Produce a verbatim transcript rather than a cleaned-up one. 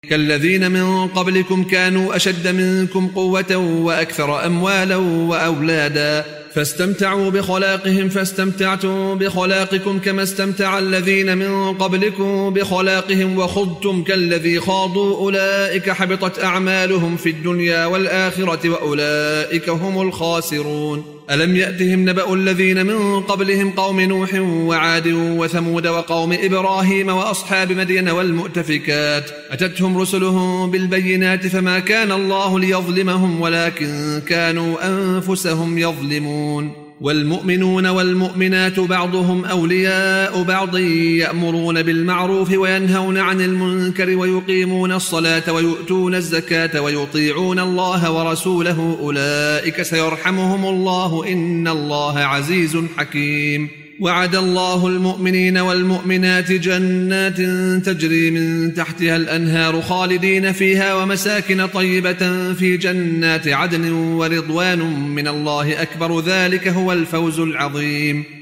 كالذين من قبلكم كانوا أشد منكم قوة وأكثر أموالا وأولادا فاستمتعوا بخلاقهم فاستمتعتم بخلاقكم كما استمتع الذين من قبلكم بخلاقهم وخضتم كالذي خاضوا أولئك حبطت أعمالهم في الدنيا والآخرة وأولئك هم الخاسرون. ألم يأتهم نبأ الذين من قبلهم قوم نوح وعاد وثمود وقوم إبراهيم وأصحاب مدين والمؤتفكات أتتهم رسلهم بالبينات فما كان الله ليظلمهم ولكن كانوا أنفسهم يظلمون. والمؤمنون والمؤمنات بعضهم أولياء بعض يأمرون بالمعروف وينهون عن المنكر ويقيمون الصلاة ويؤتون الزكاة ويطيعون الله ورسوله أولئك سيرحمهم الله إن الله عزيز حكيم. وعد الله المؤمنين والمؤمنات جنات تجري من تحتها الأنهار خالدين فيها ومساكن طيبة في جنات عدن ورضوان من الله أكبر ذلك هو الفوز العظيم.